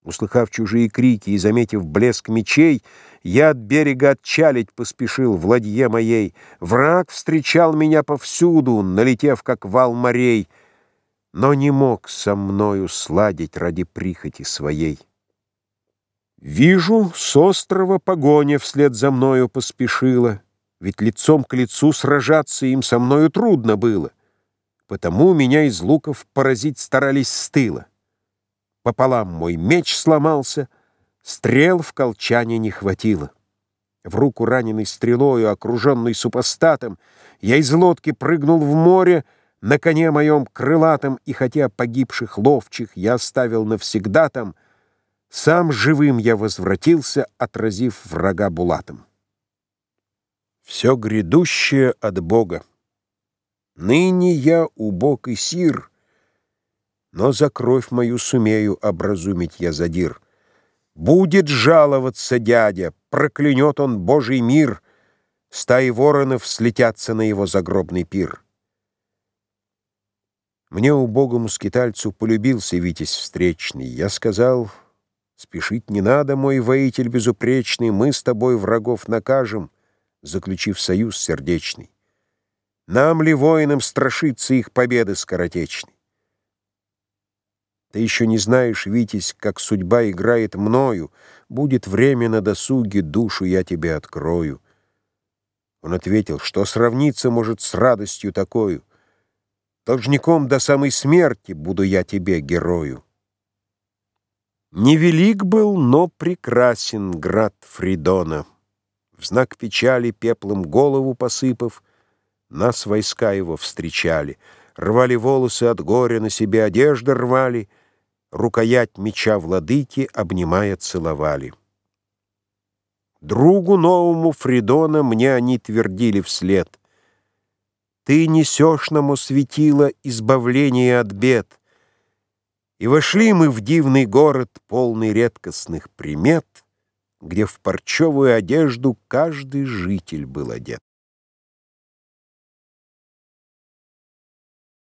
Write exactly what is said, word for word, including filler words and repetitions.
Услыхав чужие крики и заметив блеск мечей, я от берега отчалить поспешил в ладье моей. Враг встречал меня повсюду, налетев, как вал морей, но не мог со мною сладить ради прихоти своей. Вижу, с острова погоня вслед за мною поспешила, ведь лицом к лицу сражаться им со мною трудно было, потому меня из луков поразить старались с тыла. Пополам мой меч сломался, стрел в колчане не хватило. В руку раненый стрелою, окруженный супостатом, я из лодки прыгнул в море на коне моем крылатом, и хотя погибших ловчих я оставил навсегда там, сам живым я возвратился, отразив врага булатом. Все грядущее от Бога. Ныне я убог и сир, но за кровь мою сумею образумить я задир. Будет жаловаться дядя, проклянет он Божий мир, стаи воронов слетятся на его загробный пир. Мне, убогому скитальцу, полюбился витязь встречный. Я сказал: спешить не надо, мой воитель безупречный, мы с тобой врагов накажем, заключив союз сердечный. Нам ли, воинам, страшиться их победы скоротечной? Ты еще не знаешь, витязь, как судьба играет мною. Будет время на досуге, душу я тебе открою. Он ответил: что сравниться может с радостью такою? Должником до самой смерти буду я тебе, герою. Невелик был, но прекрасен град Фридона. В знак печали, пеплом голову посыпав, нас войска его встречали. Рвали волосы от горя, на себе одежды рвали, рукоять меча владыки, обнимая, целовали. Другу новому Фридона мне они твердили вслед: ты несешь нам, о светило, избавление от бед. И вошли мы в дивный город, полный редкостных примет, где в парчевую одежду каждый житель был одет.